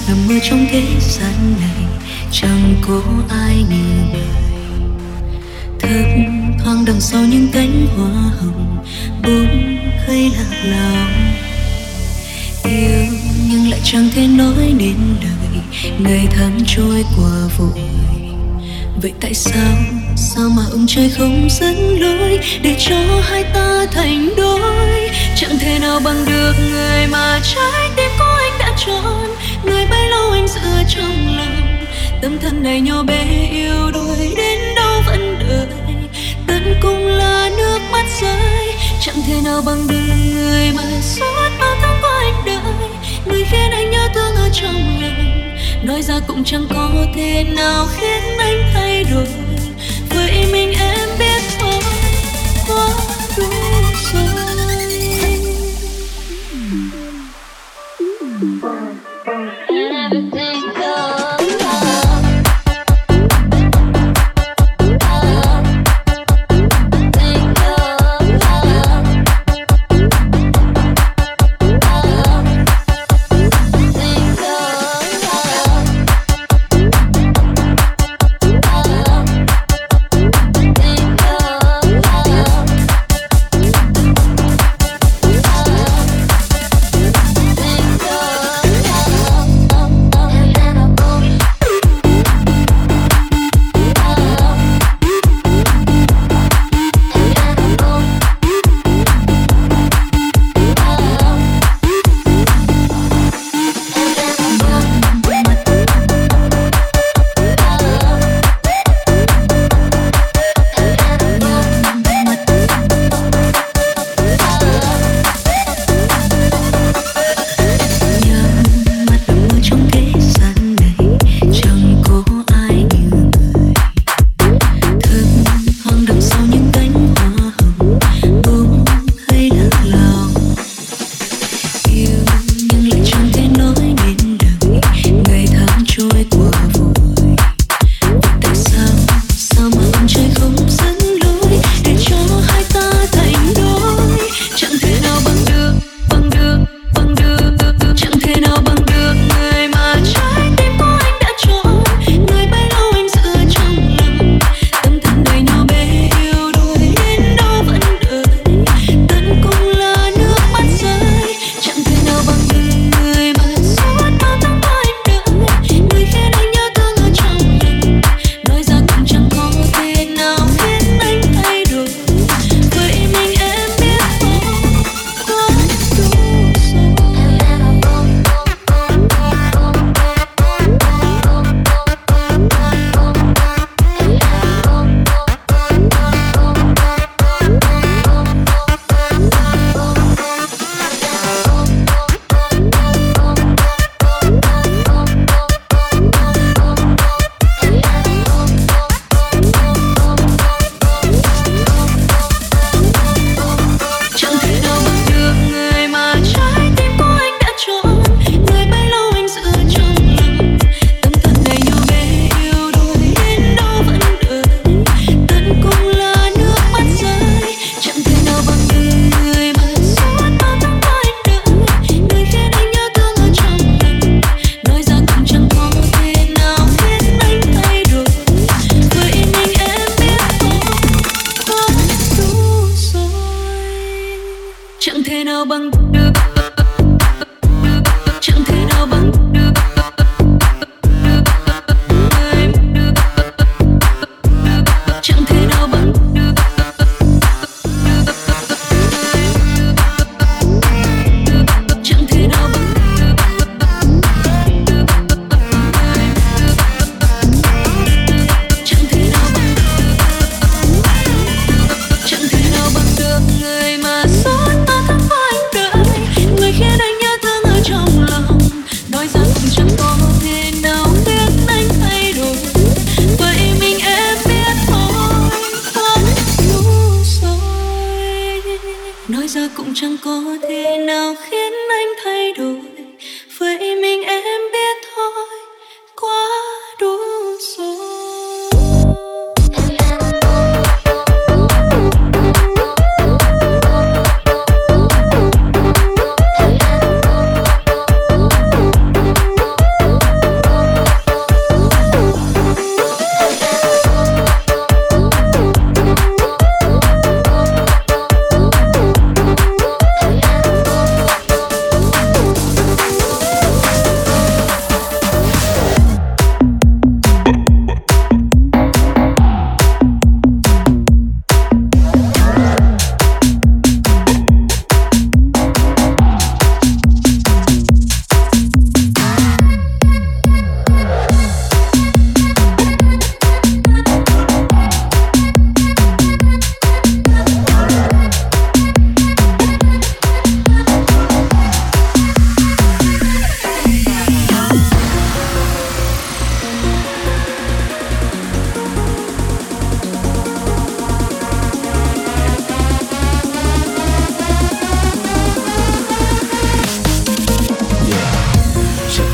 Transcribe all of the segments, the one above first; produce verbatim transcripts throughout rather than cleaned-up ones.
nằm mơ trong thế gian này chẳng có ai như vậy. Thấp thoáng đằng sau những cánh hoa hồng bỗng thấy lạc lòng. Yêu nhưng lại chẳng thể nói nên lời, ngày tháng trôi qua vội. Vậy tại sao, sao mà ông trời không dẫn lối để cho hai ta thành đôi? Chẳng thể nào bằng được người mà trái tim của anh đã chọn, người bấy lâu anh giữ trong lòng. Tâm thân này nhỏ bé yêu đôi đến đâu vẫn đợi, tận cùng là nước mắt rơi. Chẳng thể nào bằng được người mà suốt bao tháng qua anh đợi, người khiến anh nhớ thương ở trong lòng. Nói ra cũng chẳng có thể nào khiến anh thay đổi, vậy mình em biết thôi, quá đủ rồi.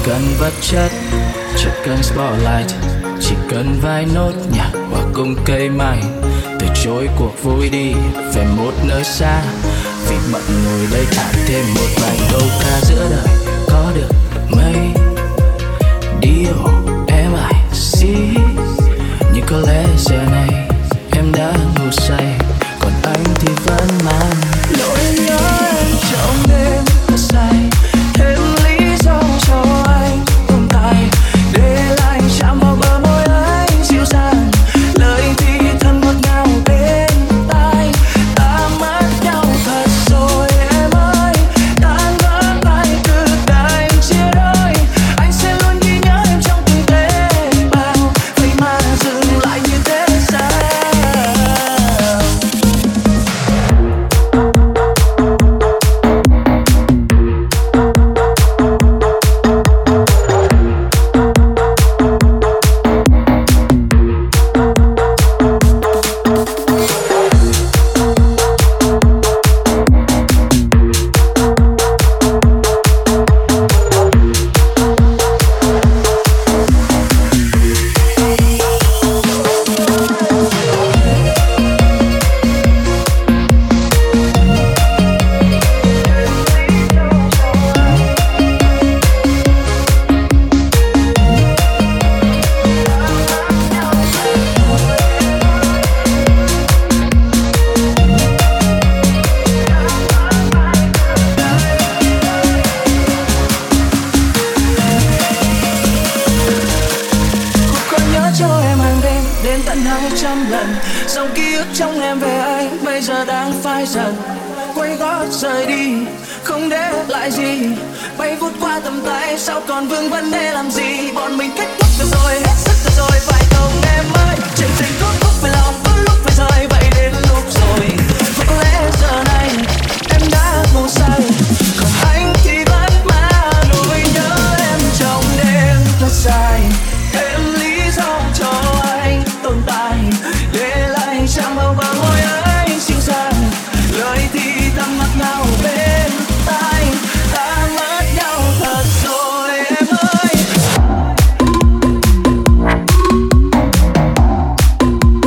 cần vật chất, chỉ cần spotlight, chỉ cần vài nốt nhạc và cùng cây mai. Từ chối cuộc vui đi về một nơi xa, vì bận ngồi đây thả thêm một vài câu ca giữa đời. Có được mấy điều em ai xí, nhưng có lẽ giờ này em đã ngủ say, còn anh thì vẫn mang nỗi nhớ em trong đêm mưa say. Thêm lý do cho anh tồn tại, để lại chạm vào bờ môi anh dịu dàng, lời thì thầm ngọt ngào bên tai. Ta mất nhau thật rồi em ơi, tan vỡ tay từ tay chia đôi. Anh sẽ luôn ghi nhớ em trong từng tế bào, vậy mà dừng lại như thế sao? Dòng ký ức trong em về anh bây giờ đang phai dần, quay gót rời đi không để lại gì, bay vút qua tầm tay sao còn vương vấn để làm gì. Bọn mình kết thúc rồi rồi, hết sức rồi rồi, phải không em ơi? Chuyện tình tốt lúc phải lòng, có lúc phải rời, vậy đến lúc rồi. Và có lẽ giờ này em đã ngủ say, còn anh thì vẫn mang nỗi nhớ em trong đêm thật dài. Thêm lý do cho anh tồn tại, để lại chạm vào bờ môi anh dịu dàng, lời thì thầm ngọt ngào bên tai. Ta mất nhau thật rồi em ơi.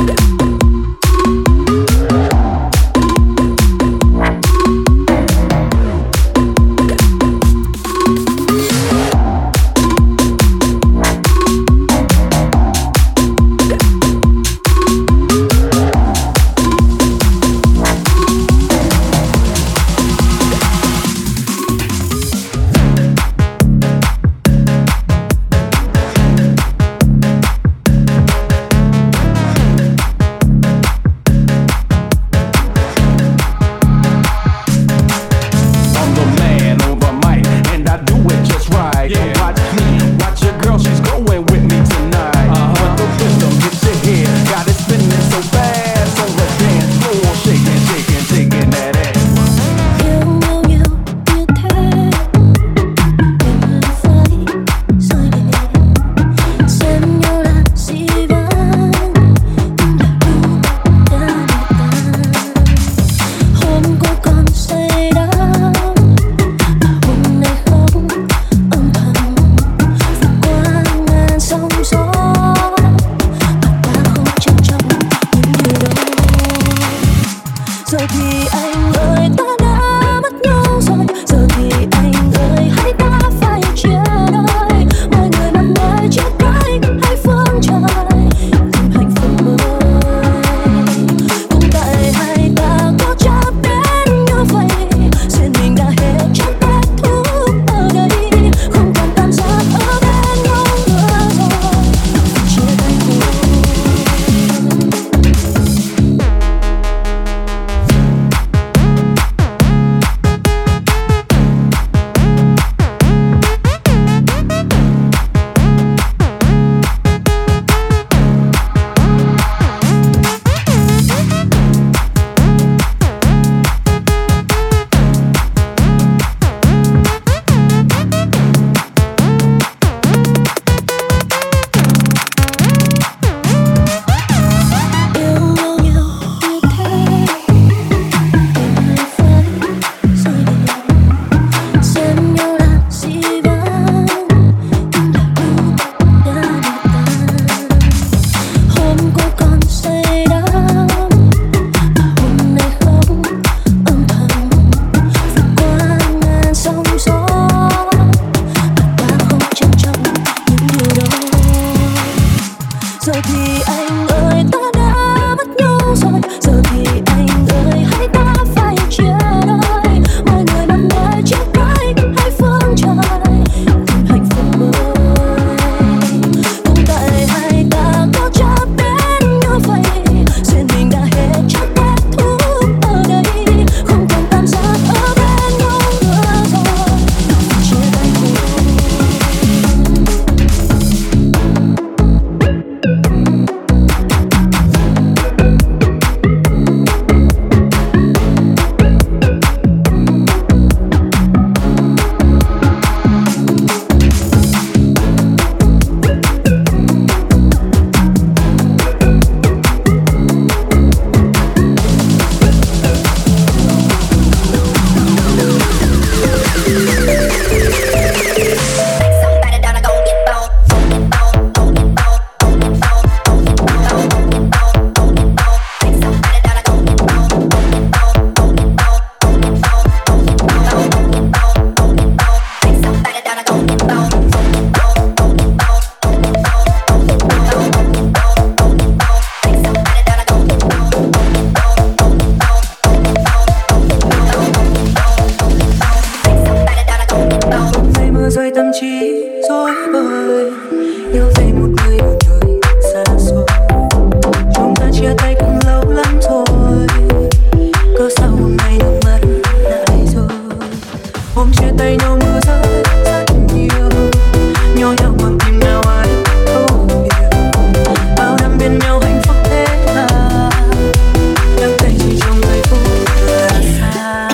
dối bời yêu về một người buồn đời xa xôi. Chúng ta chia tay cũng lâu lắm rồi, cớ sao hôm nay nước mắt lại rơi. Hôm chia tay nhau mưa rơi rất nhiều, nhỏ nhau bằng tim nào ai thấu hiểu. Bao năm bên nhau hạnh phúc thế mà đắng cay chỉ trong giây phút là xa.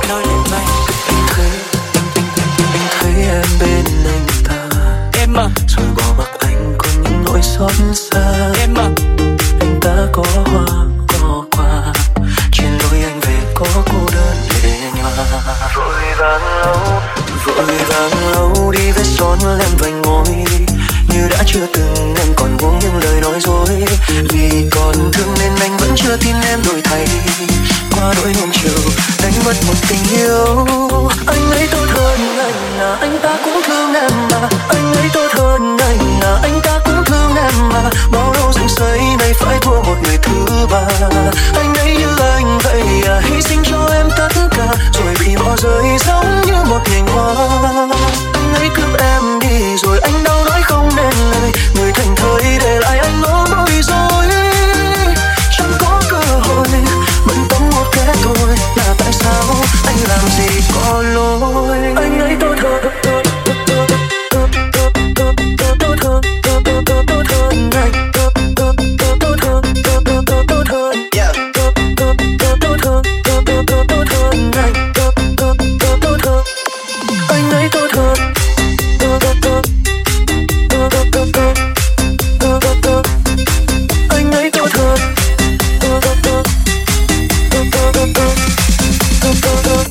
nói lên bay. Anh thấy, anh, anh, anh, anh thấy em bên anh ta. Em à, rồi bỏ mặc anh có những nỗi xót xa. em à, anh ta có hoa có quà, trên lối anh về có cô đơn lệ nhòa. Vội vàng lâu, vội vàng lâu đi vết son lên vành môi, như đã chưa từng em còn buông những lời nói dối. Vì còn thương nên anh vẫn chưa tin em đổi thay. Qua đôi hôm chiều đánh mất một tình yêu. Anh ấy tốt hơn anh à, anh ta cũng thương em mà. Anh ấy tốt hơn anh à, anh ta cũng thương em mà. Bao lâu dựng xây nay phải thua một người thứ ba. Anh ấy như anh vậy à, hy sinh cho em tất cả rồi bị bỏ rơi giống như một nhành hoa. Anh ấy cướp em đi rồi anh đau nói không nên lời. Người thành thơi để lại anh ôm bối rối. Chẳng có cơ hội bận tâm một kẻ thôi. Là tại sao anh làm gì có lỗi. Anh ấy tốt hơn, tốt hơn, tốt hơn, tốt hơn, tốt hơn anh. Tốt hơn, tốt hơn, tốt hơn, tốt hơn, yeah. Tốt hơn, tốt hơn, tốt hơn anh. Tốt hơn, tốt hơn, anh ấy tốt hơn. Tốt hơn, tốt hơn, tốt hơn, tốt hơn, anh ấy tốt hơn. Tốt hơn, tốt hơn, tốt hơn.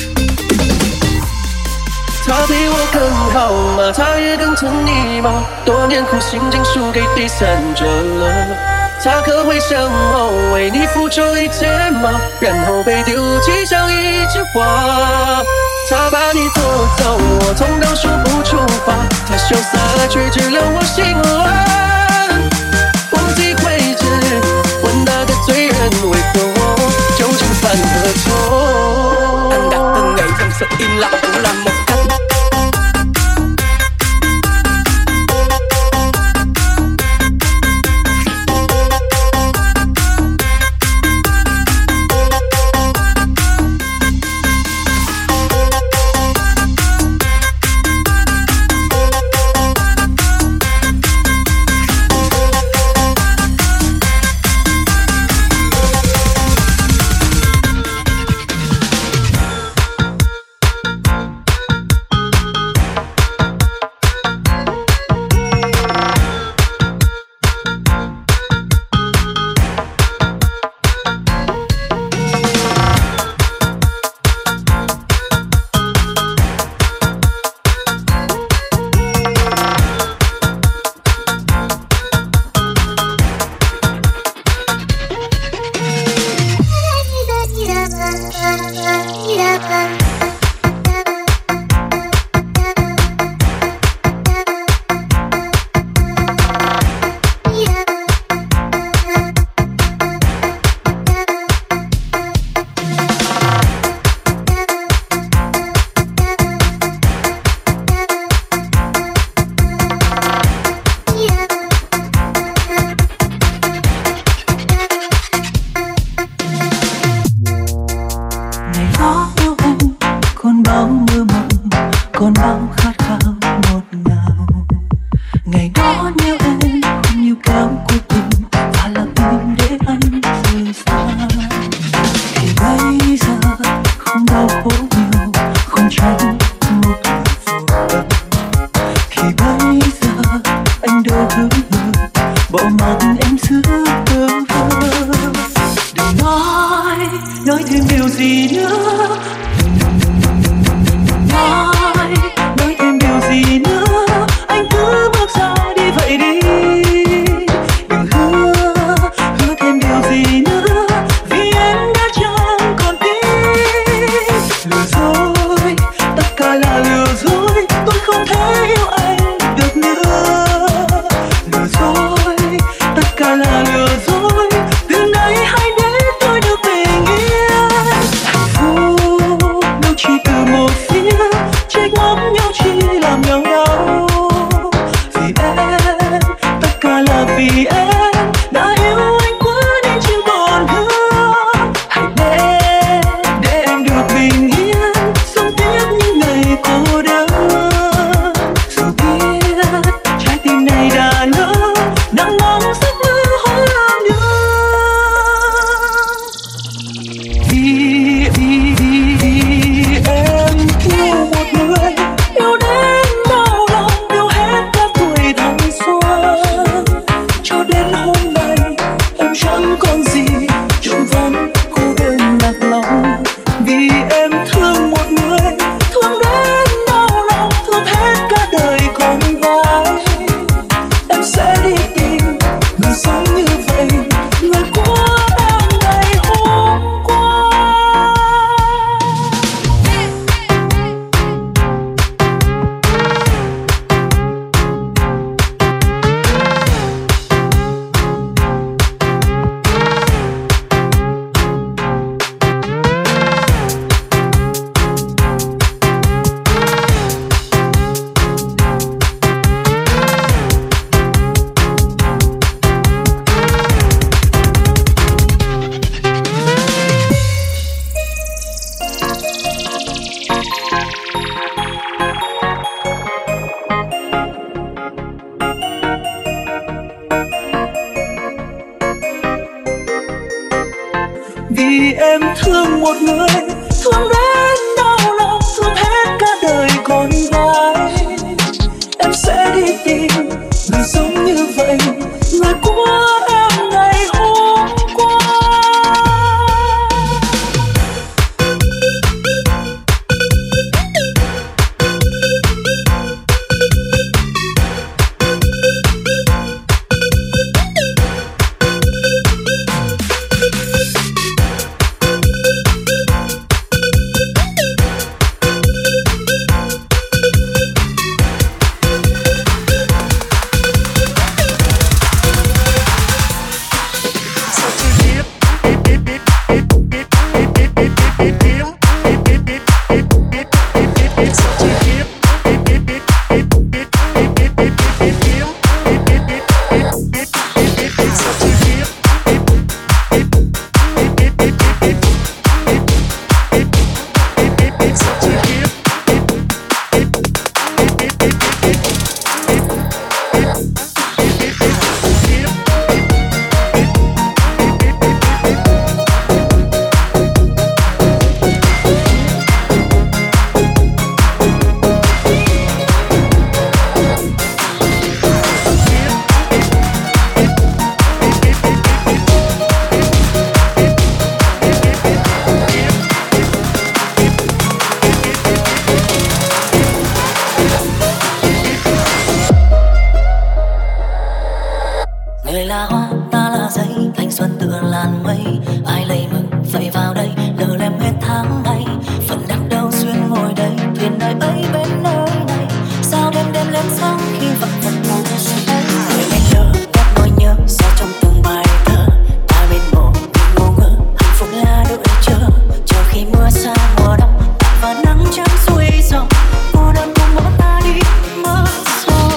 他比我更好吗？他也更疼你吗？多年苦心竟输给第三者了。他可会想我为你付出一切吗？然后被丢弃像一句话。他把你夺走，我痛到说不出话。他潇洒却治了我心乱。忘记位置，问那个罪人为何我究竟犯了错。 anh đã từng nghĩ rằng sự im lặng cũng là một cách. em thương một người, thương đến đau lòng, thương hết cả đời còn vai. Em sẽ đi tìm người sống như vậy, người của em ngày hôm qua. Vì em thương một người, thương đến đau lòng, thương hết cả đời còn vai. Em sẽ đi tìm người sống như vậy, người của em ngày hôm qua. Người là hoa, ta là giấy, thanh xuân tựa làn mây. Ai lấy mừng vậy vào đây, lờ lem hết tháng ngày. Phận đắc đâu xuyên ngồi đây, thuyền đời ấy bên nơi này. Sao đêm đêm lên sáng khi vặn vặn ngủ say. Người anh lơ, ghét nỗi nhớ, sao trong từng bài thơ. Ta bên mộ, mình ngu ngơ, hạnh phúc là đợi chờ. Chờ khi mưa xa mùa đông, và nắng trắng xuôi dòng. Cô đơn cùng mỗi ta đi mất rồi.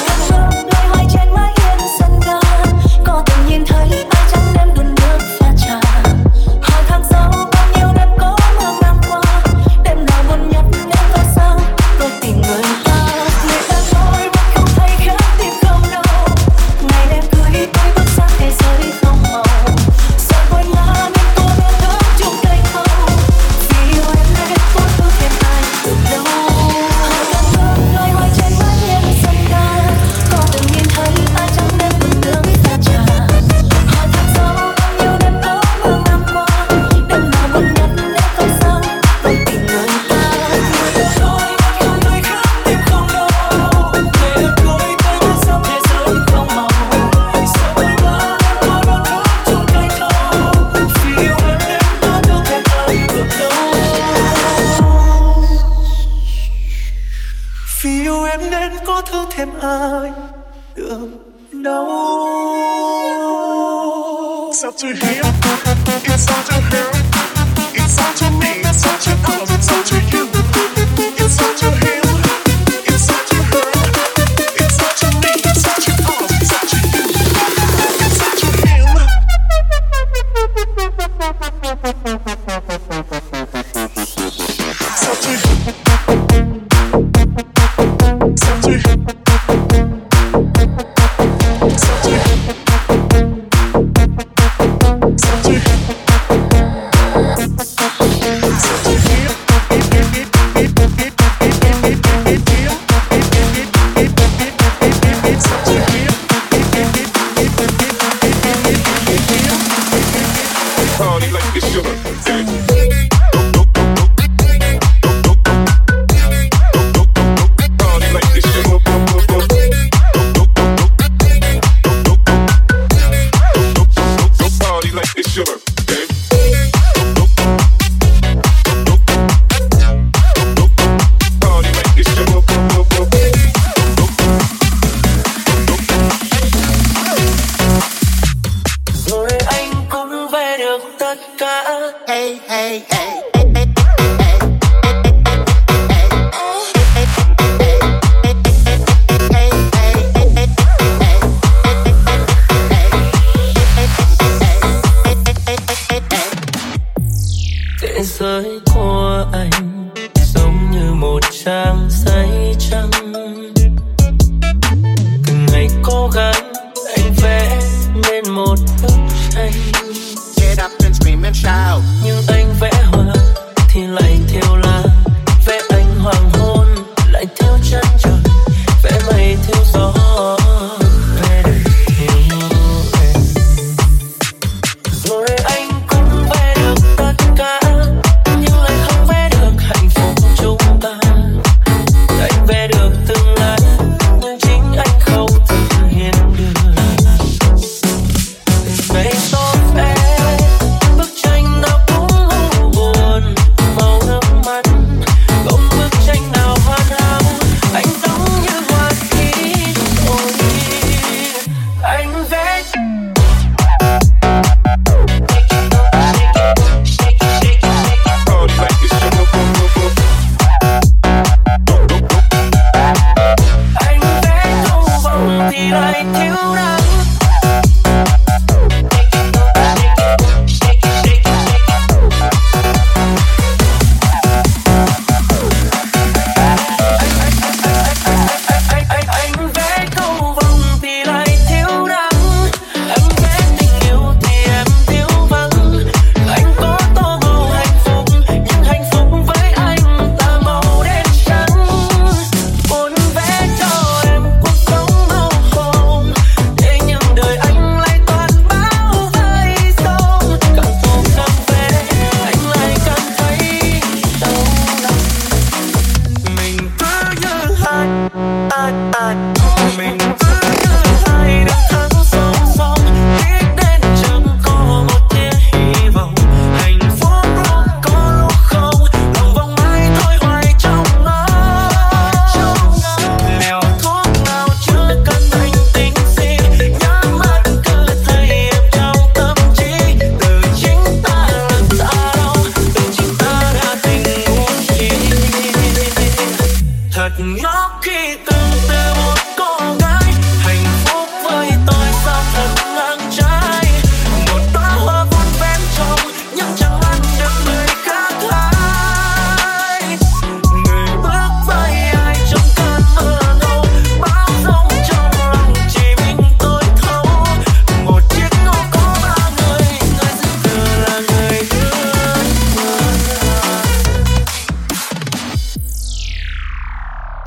Loay hoay trên mái hiên sân ga, có từng nhìn thấy ai trắng đêm đun nước pha trà. Hỏi tháng sau bao nhiêu đêm có mưa ngang qua, đêm nào buồn nhất nếu ta sang tôi tìm người ta. Người ta nói vẫn không thấy khác tim không đâu, ngày đêm cưới tôi bước sang thế giới không màu. Sợ quên ngã nên cô đơn thức chung cây thâu, vì yêu em nên cô cứ thêm ai từ đâu. Hỏi tháng bước loay hoay trên mái hiên sân ga, có từng nhìn thấy ai trắng đêm đun nước pha trà. Hỏi tháng sau bao nhiêu đêm có mưa ngang qua, đêm nào buồn nhất nếu không sang tôi tìm người ta. Người ta nói vẫn không thấy khác tim không đâu, ngày đêm cưới tôi bước sang thế giới không màu. Sợ quên ngã nên cô đơn thức chung cây thâu, vì yêu em nên cô thương thêm ai được đâu. Vì yêu em nên có thương thêm ai được đâu. It's up to him, it's up to her, it's up to me, it's up to us, it's up to you. It's up to him, it's up to her, it's up to me, it's up to us, it's up to you. It's up to him. It's up to him. It's up to him. It's up to him. It's up to him. Party like it's sugar.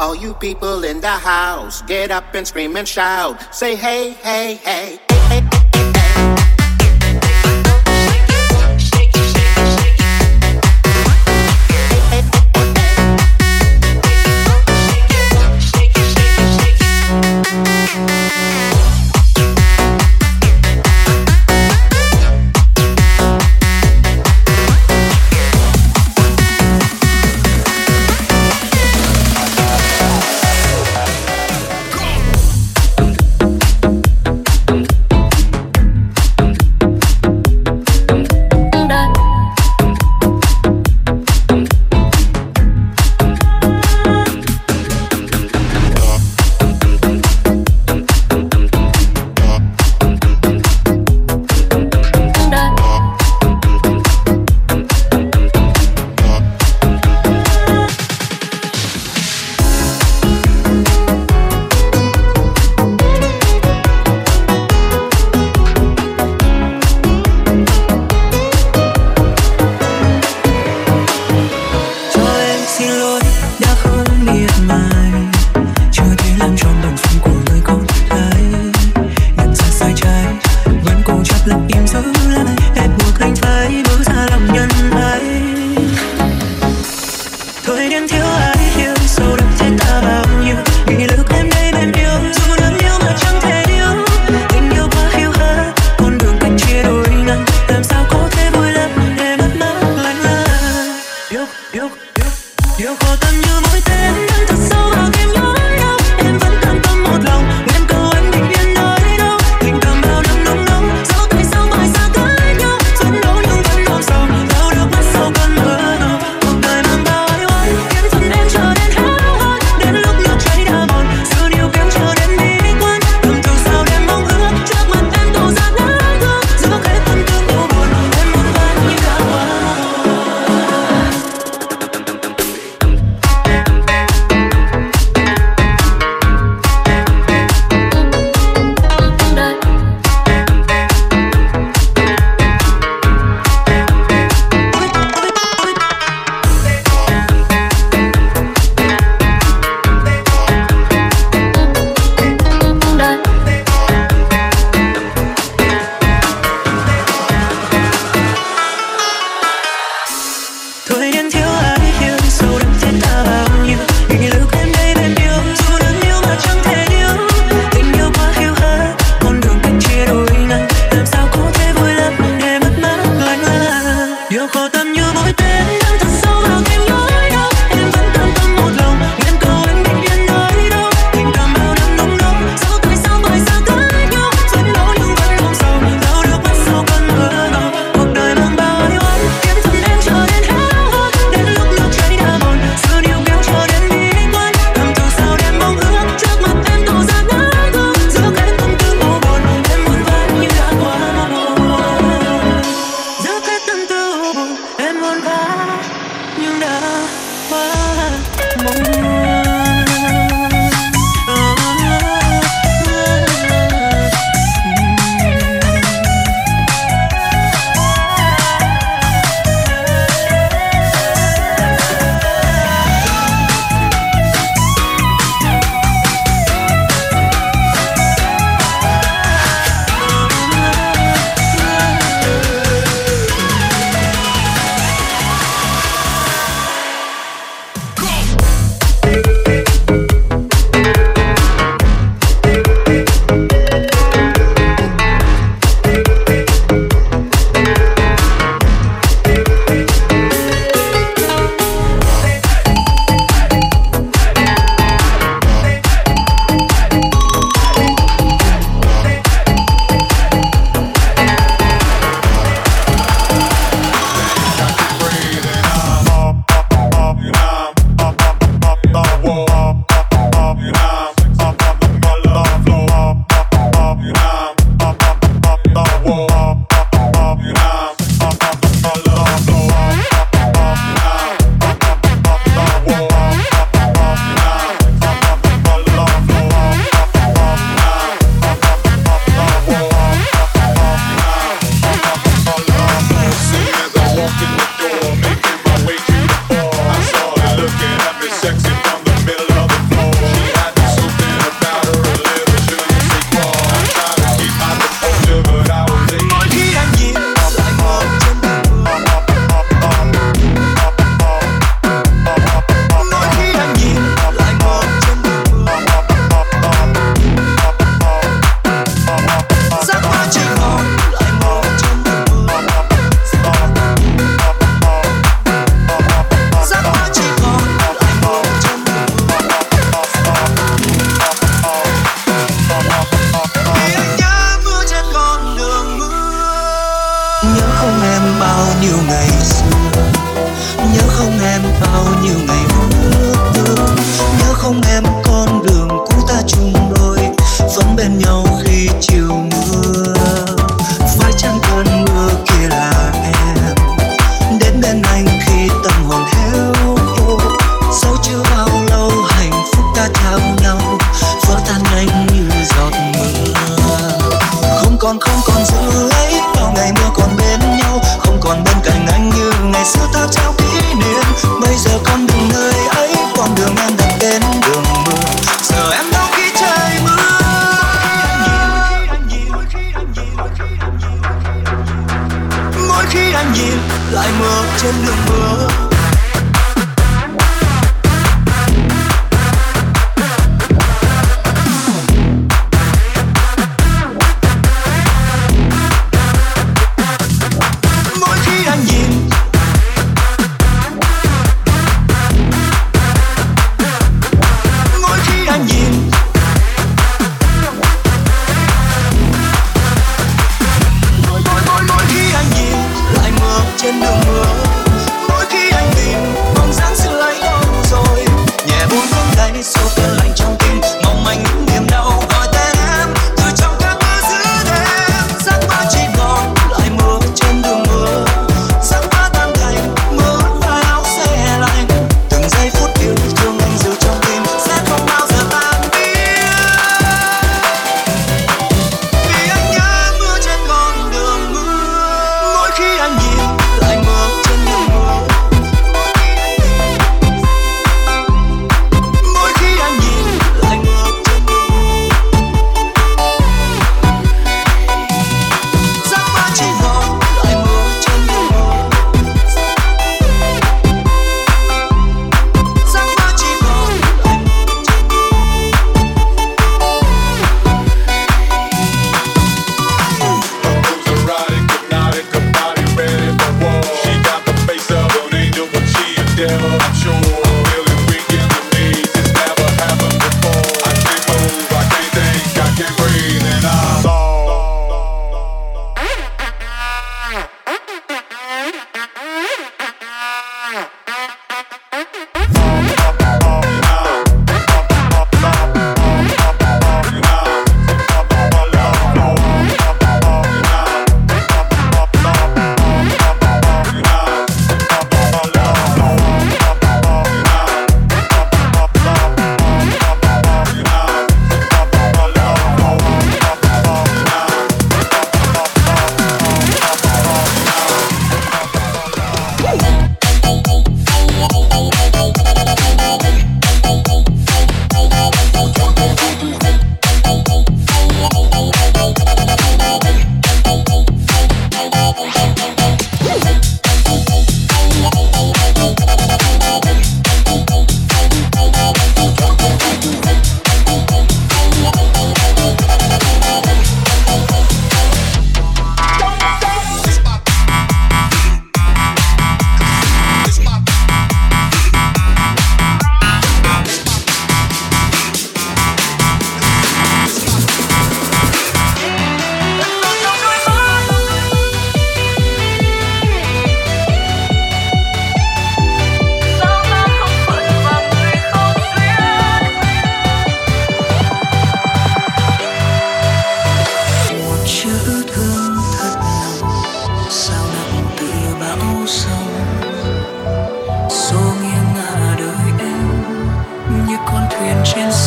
All you people in the house, get up and scream and shout. Say hey, hey, hey, hey, hey.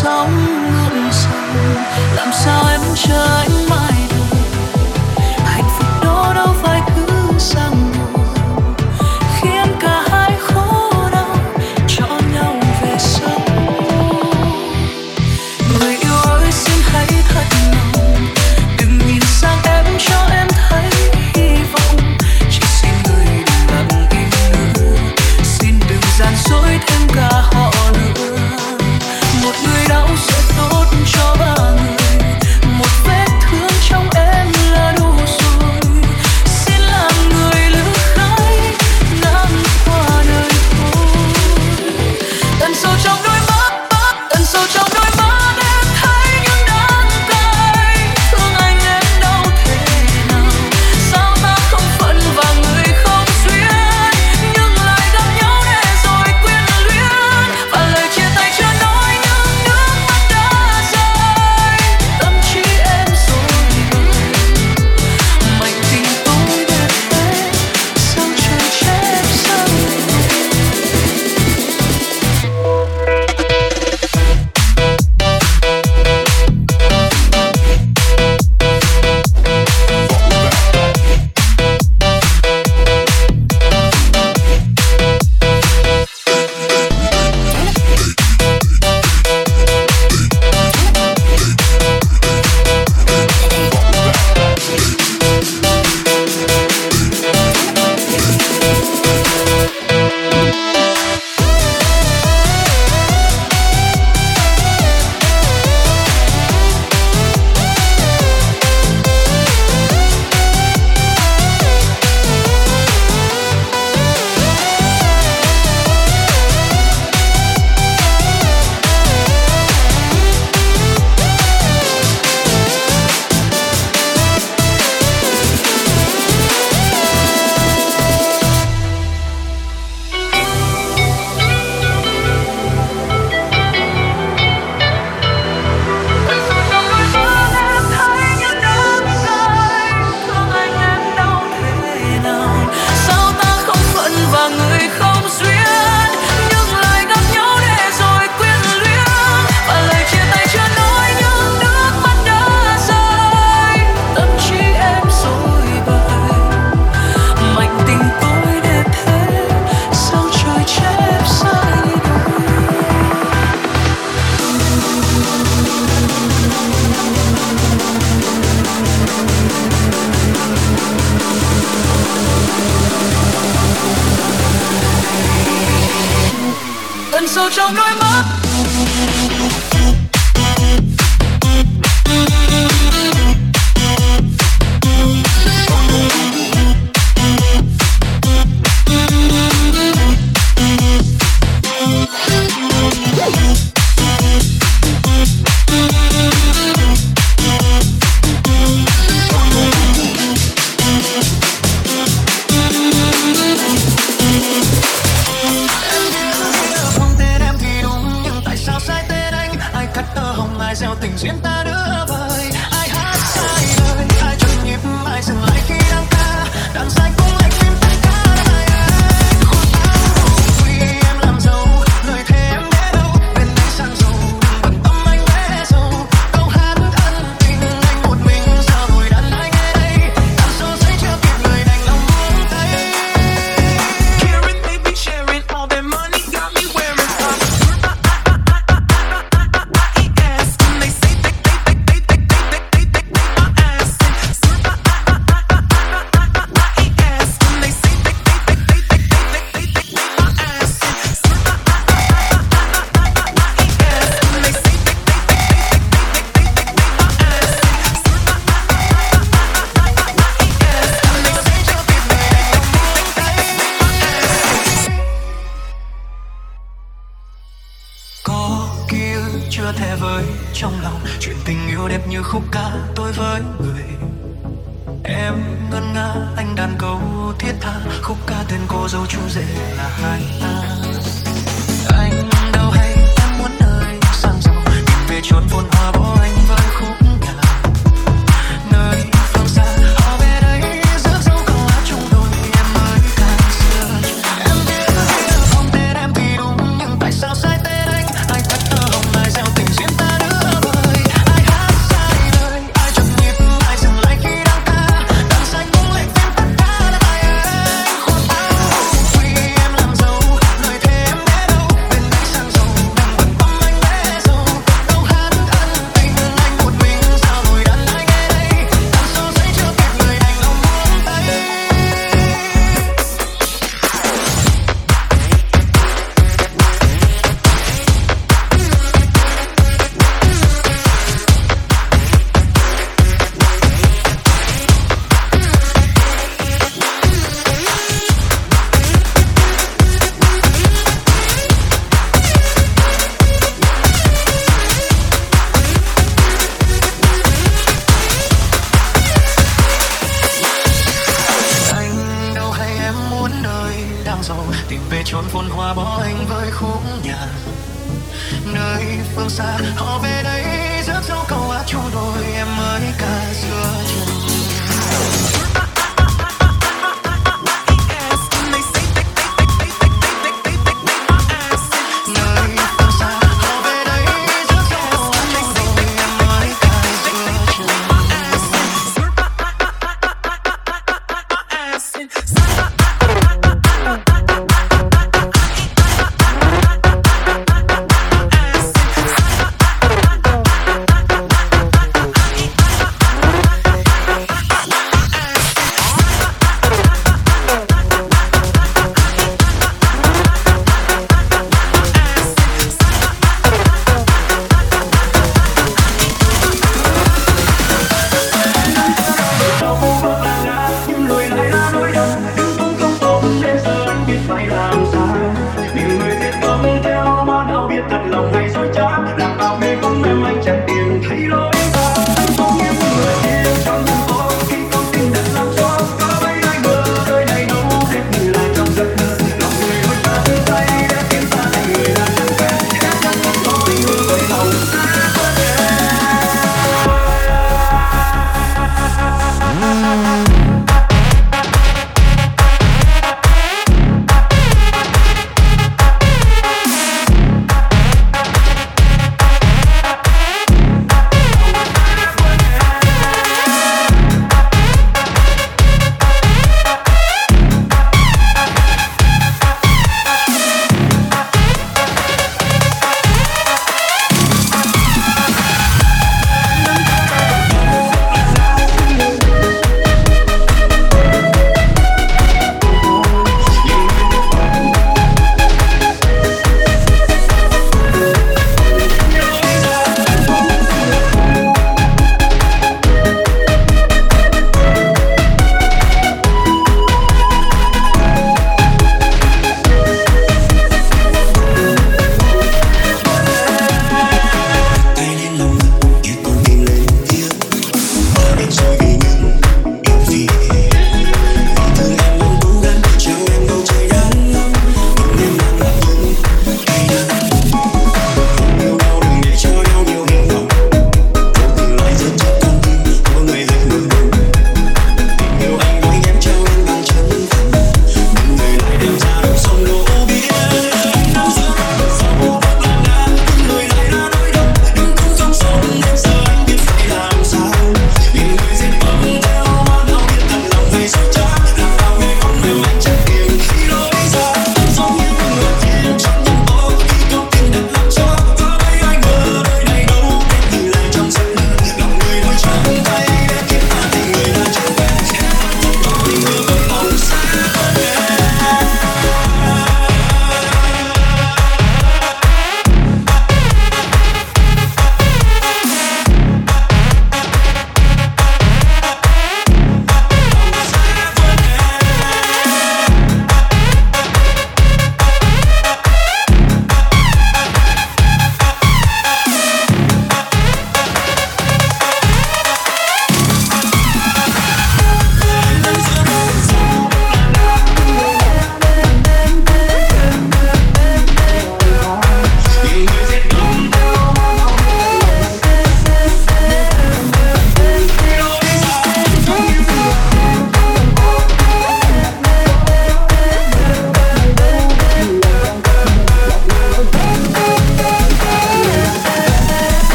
sóng ngược dòng, làm sao em chờ anh mãi được. Hạnh phúc đó đâu phải cứ sang buồn, khiến cả hai khổ đau cho nhau về sau. Người yêu ơi xin hãy thật lòng, đừng nhìn sang em cho em thấy hy vọng. Chỉ xin người đừng lặng im nữa, xin đừng gian dối thêm cả họ nữa. Một người đau sẽ tốt cho ba người, một vết thương trong em là đủ rồi. Xin làm người lữ khái ngang qua đời thôi. Tận sâu trong đôi mắt, tận sâu trong đôi mắt em thấy những đắng cay. Thương anh em đâu thể nào, sao ta không phận và người không duyên, nhưng lại gặp nhau để rồi quyến luyến. Và lời chia tay chưa nói những nước mắt đã rơi, tâm trí em rồi bời. Mạnh tình tôi đẹp thế, sao trời chép sao tận sâu trong đôi mắt. Gieo tình duyên ta đưa vời, ai hát sai lời, ai chọn nhịp, ai dừng lại khi đang ca, đàn sai cũng lại phim tất cả đời anh. Khoan áo vì em làm dâu, lời thề em để đâu, bên anh sang giàu, bận tâm anh vẽ dâu, câu hát ân tình anh một mình giờ ngồi đàn anh nghe đây, đàn số giấy chưa kịp lời đành lòng buông tay. Caring, baby, sharing all that money got me wearing out. Chưa thể với trong lòng chuyện tình yêu đẹp như khúc ca tôi với người em ngân nga anh đàn câu thiết tha khúc ca tên cô dâu chú rể là hai ta. Anh đâu hay em muốn nơi sang giàu tìm về chốn phồn hoa bỏ anh với khúc nhà nơi phương xa họ về đây rước dâu câu hát chung đôi em mới càng xưa. Em biết không tên em thì đúng nhưng tại sao sai tên anh ai cắt tơ hồng ai gieo tình duyên. cũng nhờ nơi phương xa họ về đây rước dấu câu hát chung đôi em mới cả giữa chân.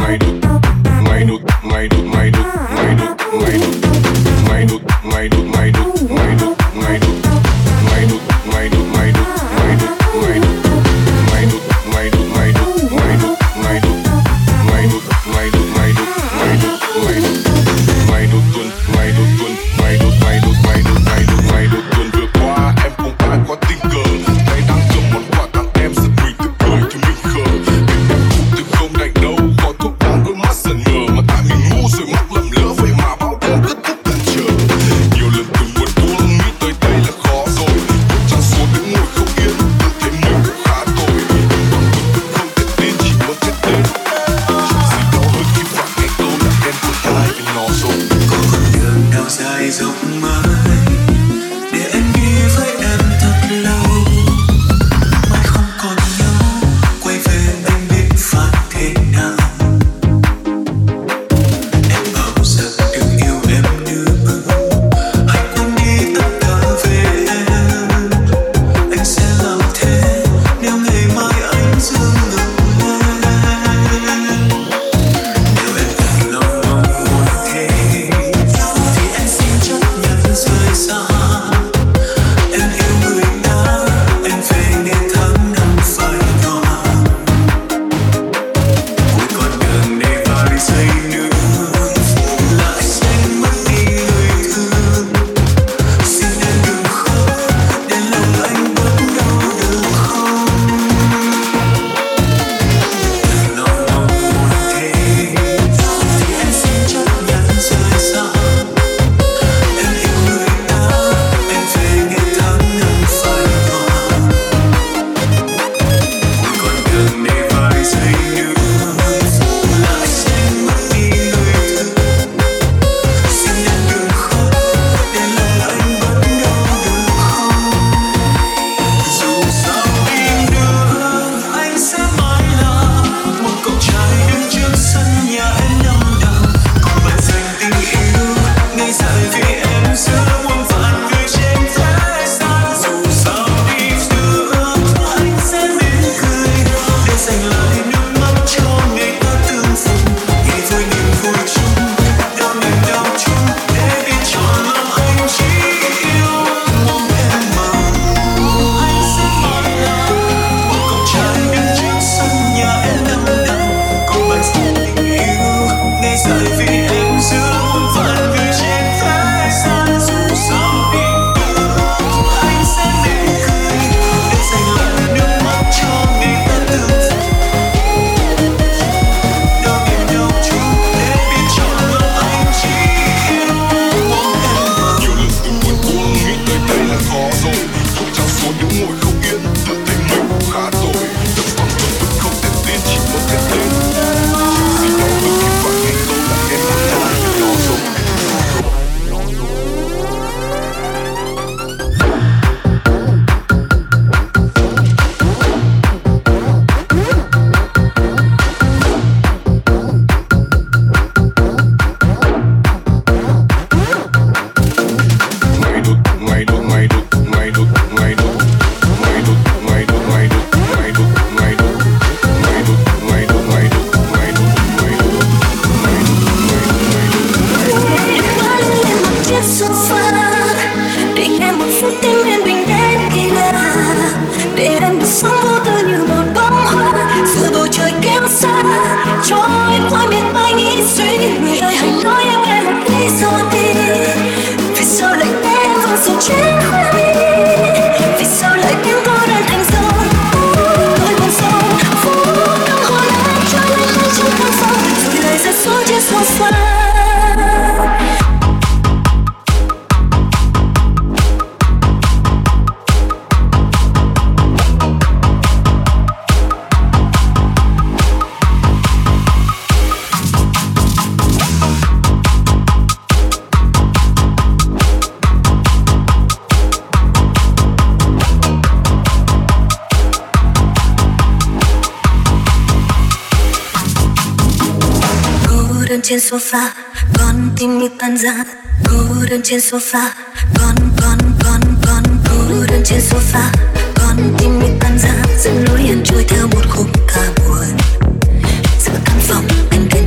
trên sofa, con tim như tan rã. Cô đơn trên sofa, con con con con cô đơn trên sofa, con tim như tan rã. Dẫn lối ăn trôi theo một khúc ca buồn. Giữa căn phòng anh đến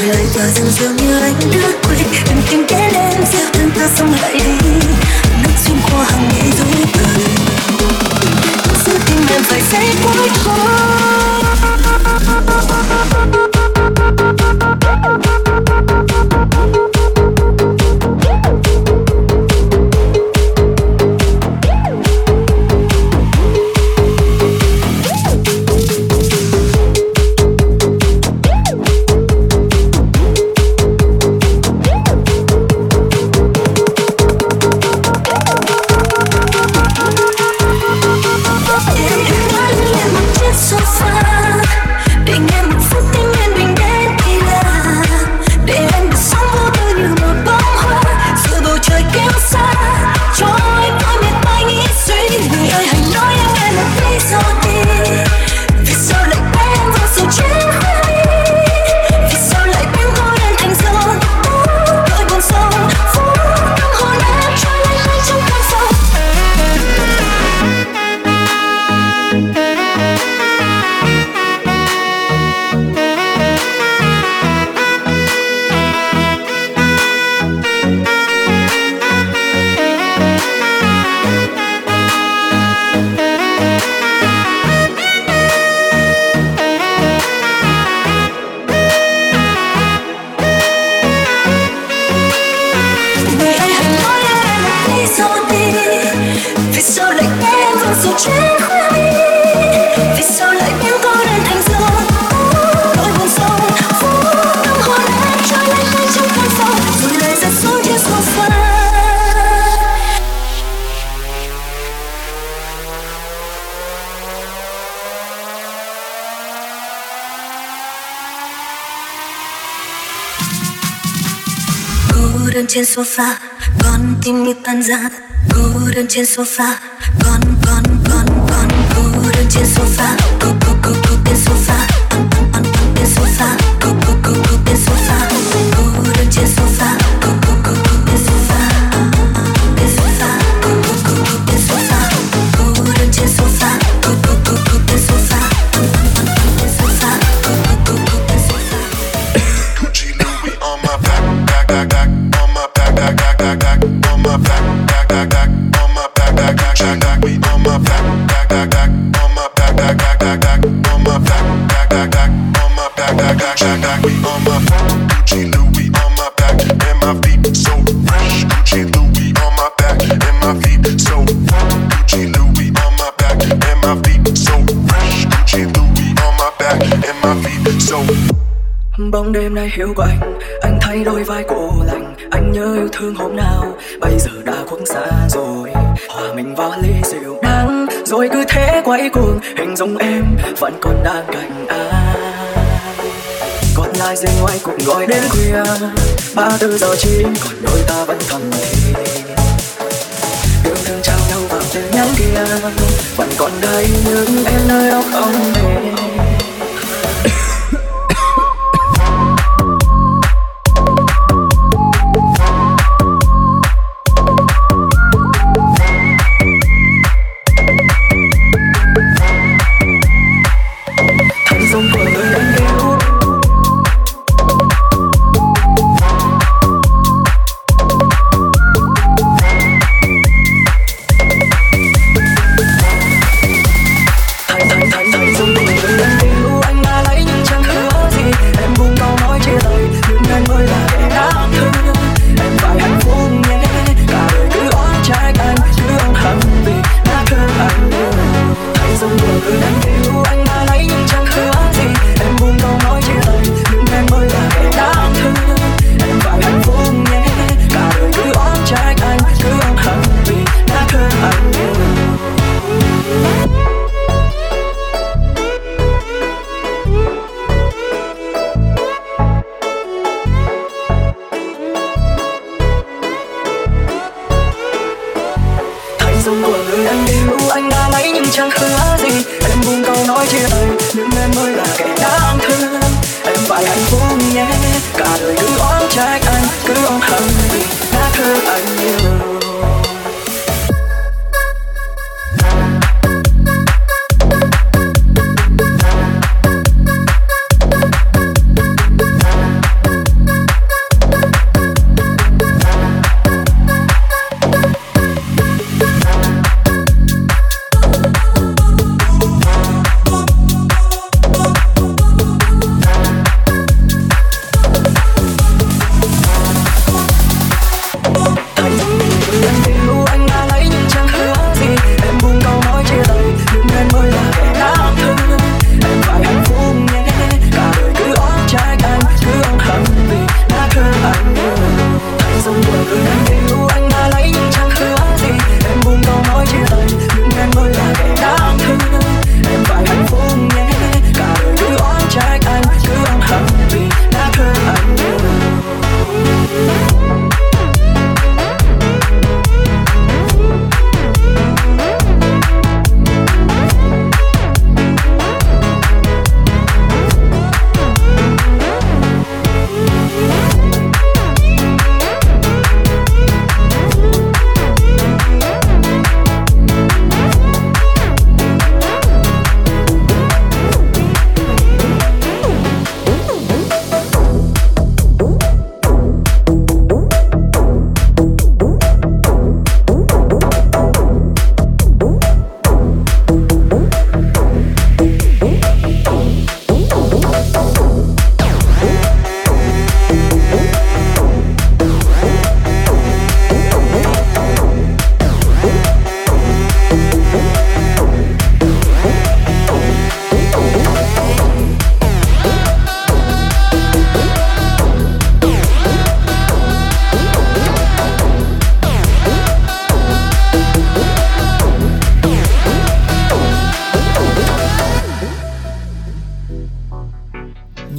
lời và dần dường như anh đã quên. Đừng tìm đến em gieo thân ta sống lại đi. Nước xuyên qua hàng ngày dối bời. Giữ tim em phải giây cuối cùng. Đơn trên sofa, con tim như tan rã. Cô đơn trên sofa, con con con con. Cô đơn trên sofa, cô cô cô cô trên sofa, on on on on trên sofa, cô cô cô cô trên sofa. Cô đơn trên sofa, cô cô cô cô trên sofa, trên sofa, cô cô cô cô trên sofa. Cô đơn trên sofa, cô cô cô cô trên sofa, on on on on trên sofa, cô cô cô cô trên sofa. Gucci Louis on my back, back, back, back. On my back, back, back, back, back. On my back, back, back, back. On my back, back, back, back, back. We on my back, back, back, back. On my back, back, back, back, back. On my back, back, back, back. On my back, back, back, back, back. We on my back, Gucci Louis on my back, and my feet so fresh. Gucci Louis on my back, and my feet so Gucci Louis on my back, and my feet so fresh. Gucci Louis on my back, and my feet so. Bóng đêm nay hiu quạnh, anh thấy đôi vai cô lạnh. Anh nhớ yêu thương hôm nào, bây giờ đã khuất xa rồi. Hòa mình vào ly rượu đắng, rồi cứ thế quay cuồng. Hình dung em vẫn còn đang cạnh anh. Còn lại riêng ngoài cùng gọi đến khuya, ba tư giờ chỉ còn đôi ta vẫn thầm thì. Yêu thương trao nhau vào tin nhắn kia, vẫn còn đây nhưng em nơi đó không thể.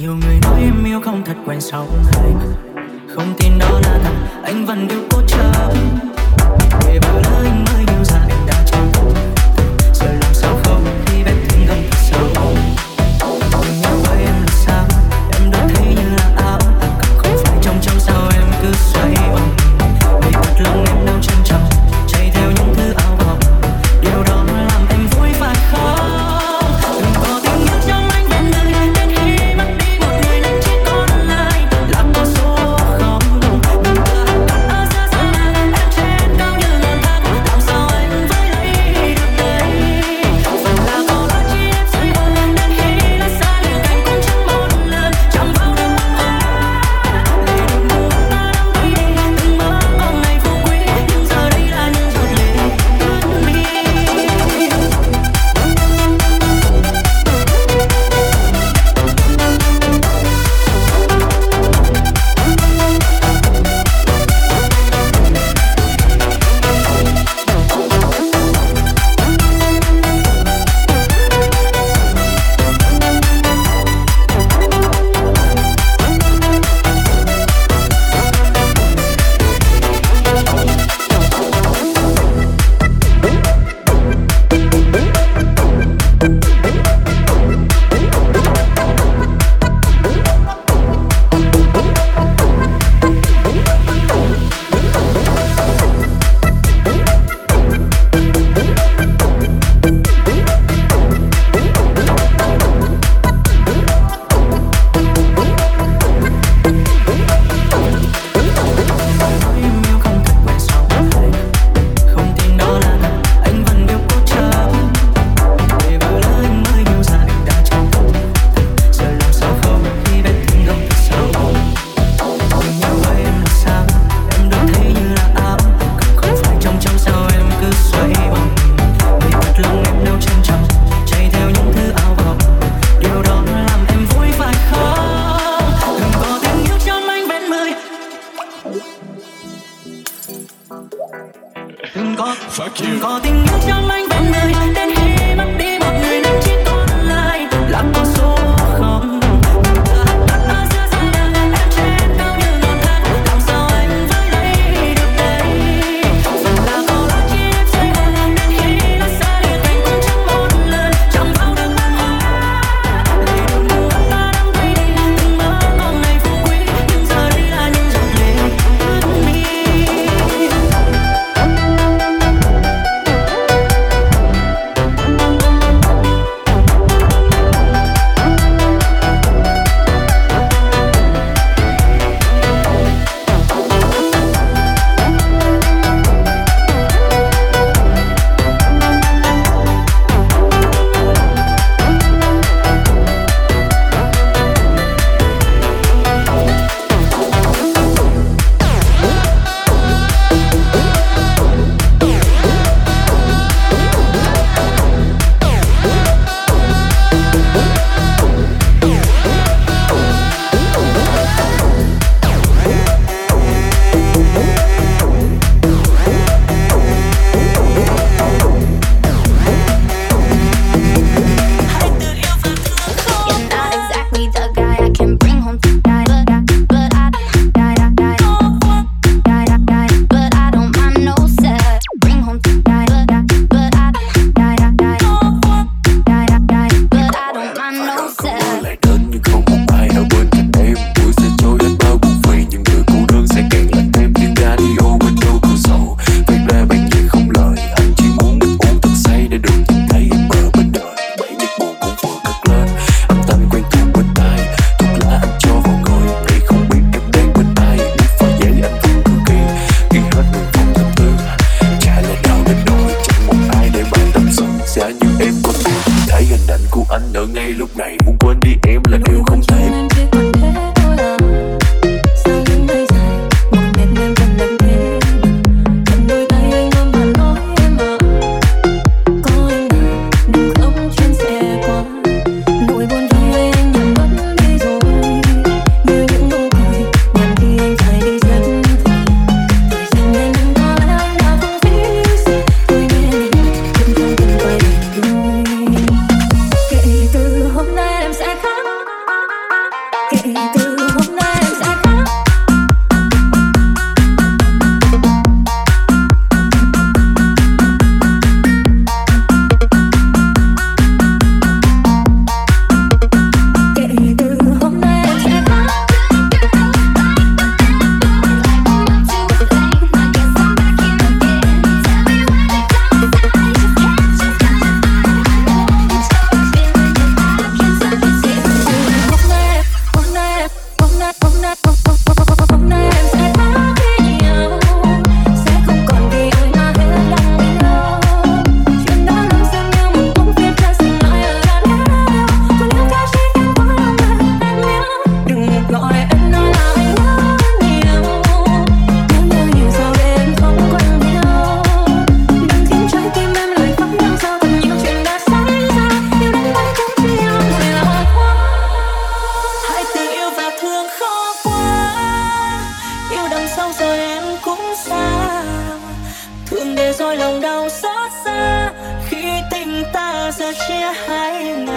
Nhiều người nói em yêu không thật quen sau này, không tin đó là thật, anh vẫn yêu cố chấp. Để bao lâu anh mới yêu ra anh đã chẳng thật, giờ làm sao không khi vết thương gầm thật sâu. Nhưng nhau với em là sao, em đã thấy như là áo, càng không phải trong trong sao em cứ xoay vòng. Vì thật lòng em đâu trân trọng, chạy theo những thứ áo vọng, điều đó làm em vui phải không? Đừng có tình yêu trong anh bên đời, đến khi mất đi một người nên chỉ còn lại là con số không. Đừng có ở giữa dòng nhà em chết đau như ngàn thác, làm sao anh với lấy được đây? Phần là có lỗi chỉ em rơi vào đến khi đã xa liền cánh cũng chẳng một lần chạm vào được bóng hoa. Để đừng buồn ta đang quay đi, từng mơ có ngày phú quý, nhưng giờ đây là những giọt lệ ướt mi. Đừng có, đừng có tình yêu trong anh bên người, đến khi mất đi một người nên chỉ còn lại là con số không. Ở giữa dòng nhà em chết đau như ngàn thác, làm sao anh với lấy được đây? Phần là có lỗi chỉ em rơi vào đến khi đã xa liền cánh cũng chẳng một lần chạm vào được bóng hoa. Để đừng buồn ta đang quay đi, từng mơ có ngày phú quý, nhưng giờ đây là những giọt lệ ướt mi.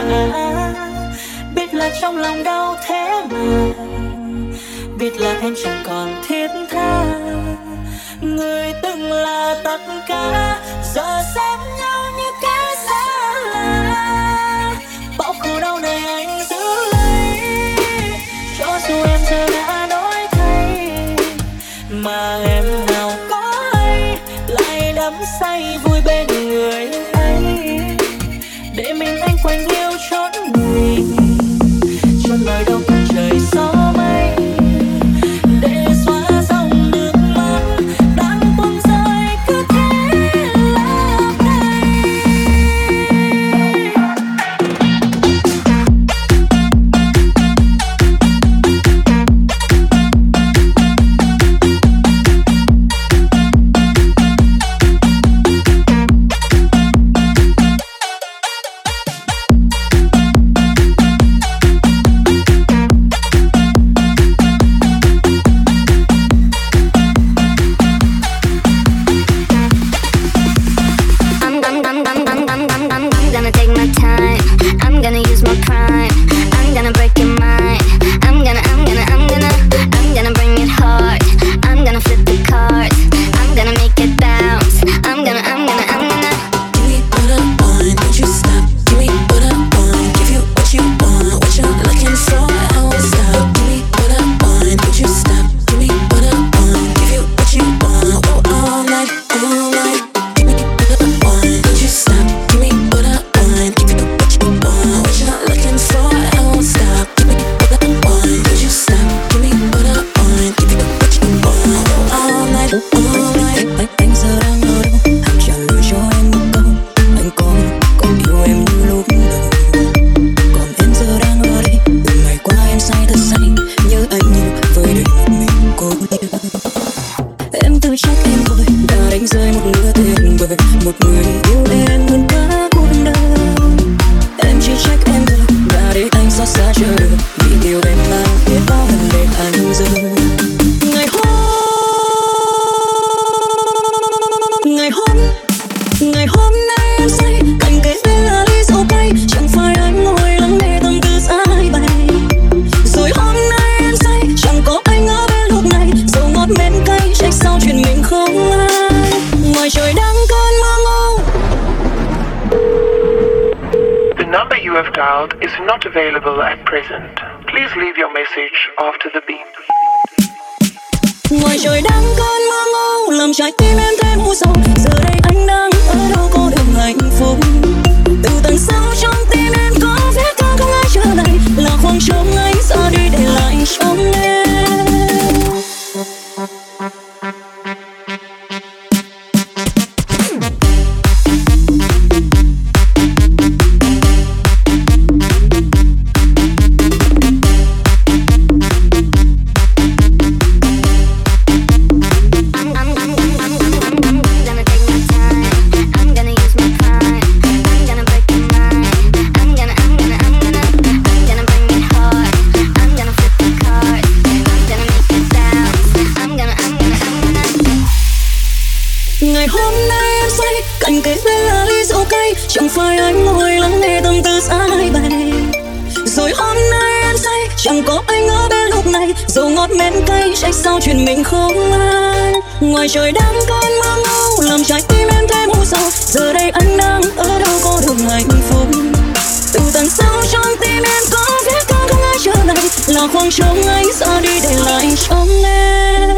biết là trong lòng đau thế mà, biết là em chẳng còn thiết tha. Người từng là tất cả giờ xem nhau như cái xa lạ. Bao khổ đau này anh giữ lấy, cho dù em giờ đã đổi thay, mà em nào có hay lại đắm say vui bên người ấy. Để mình anh quanh yêu chốn mình, chốn lời đâu cần trời gió mây, để xóa dòng nước mắt đang tuôn rơi cứ thế lấp đầy. Ngoài trời đang cơn mưa ngâu làm trái tim em thêm u sầu. Giờ đây anh đang ở đâu có được hạnh phúc? Từ tận sâu trong tim em có vết thương không ai trở lại, là khoảng trống anh ra đi để lại trong em. Chẳng phải anh ngồi lắng nghe tâm tư sai bày. Rồi hôm nay em say, chẳng có anh ở bên lúc này. Dẫu ngọt men cay, trách sao chuyện mình không ai. Ngoài trời đang cơn mưa ngâu làm trái tim em thêm u sầu. Giờ đây anh đang ở đâu có được hạnh phúc? Từ tận sâu trong tim em có vết thương không ai trở lại, là khoảng trống anh ra đi để lại trong em.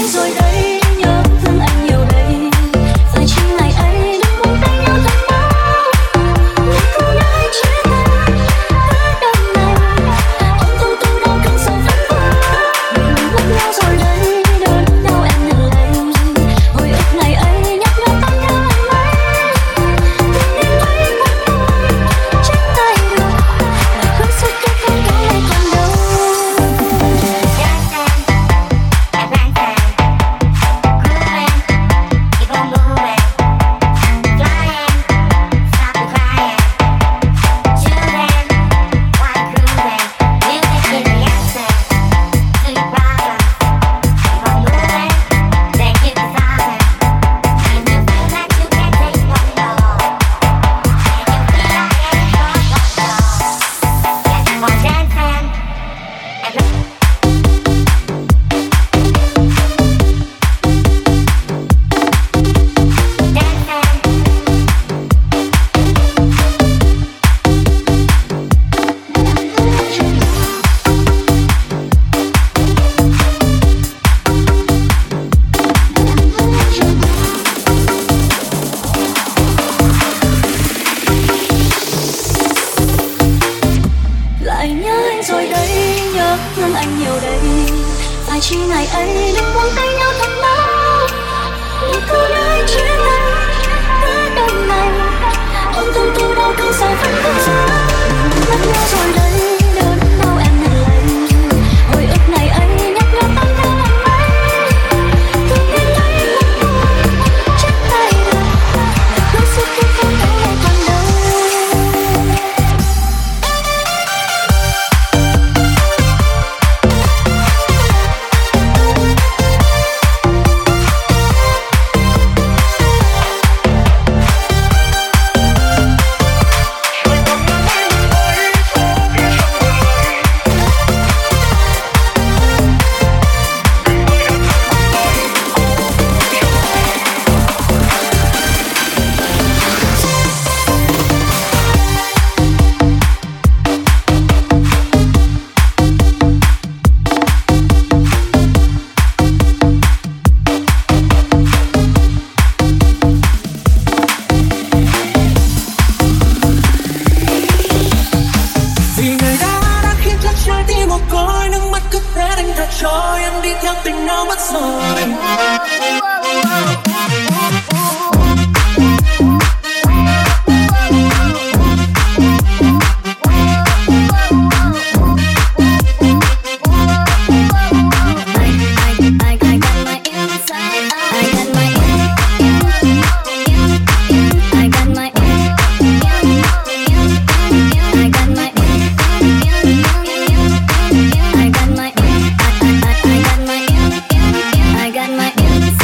I got my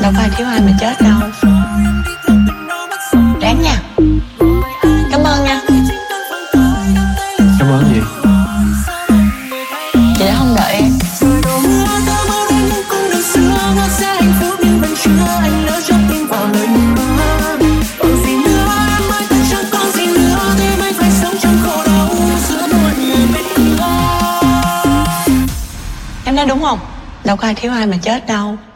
Đâu có ai thiếu ai mà chết đâu. Ráng nha. Cảm ơn nha. Cảm ơn gì? Chị đã không đợi em. Em nói đúng không? Đâu có ai thiếu ai mà chết đâu.